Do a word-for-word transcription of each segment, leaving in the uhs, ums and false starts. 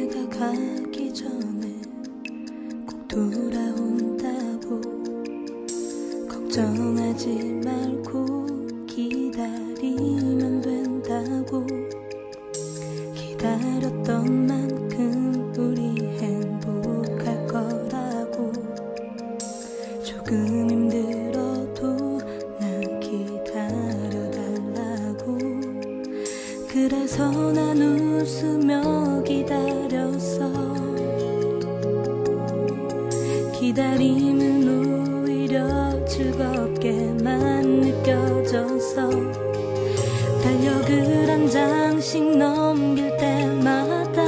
내가 가기 전에 꼭 돌아온다고 걱정하지 말고 기다리면 된다고 기다렸던 만큼 우리 행복할 거라고 조금 힘들어도 난 기다려달라고 그래서 난 웃으며 기다렸어. 기다림은 오히려 즐겁게만 느껴졌어. 달력을 한 장씩 넘길 때마다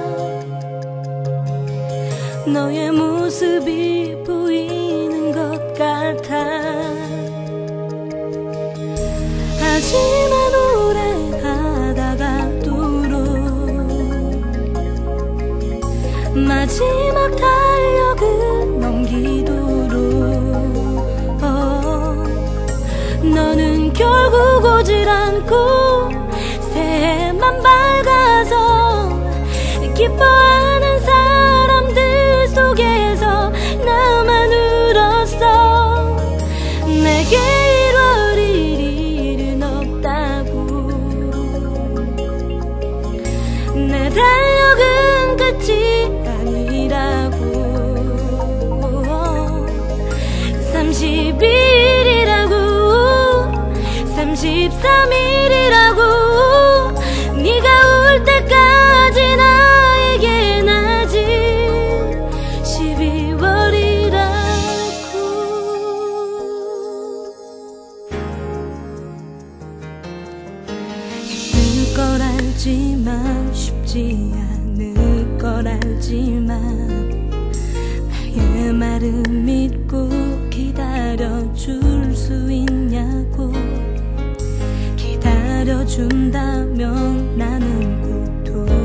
너의 모습이 보이는 것 같아. 하지만 오래 가다가도록 마지막 달력을 넘기도록 어, 너는 결국 오질 않고 새해만 밝아서 기뻐하는 사람들 속에서 나만 울었어. 내게 일월 일일은 없다고 내 달력은 끝이 아니라고 삼십 일이라고 삼십삼 일이라고 네가 올 때까지 나에겐 아직 십이월이라고. 힘들 걸 알지만 쉽지 않을 걸 알지만 나의 말을 믿고 기다려줄 수 있냐고. 기다려준다면 나는 꼭 돌아올게.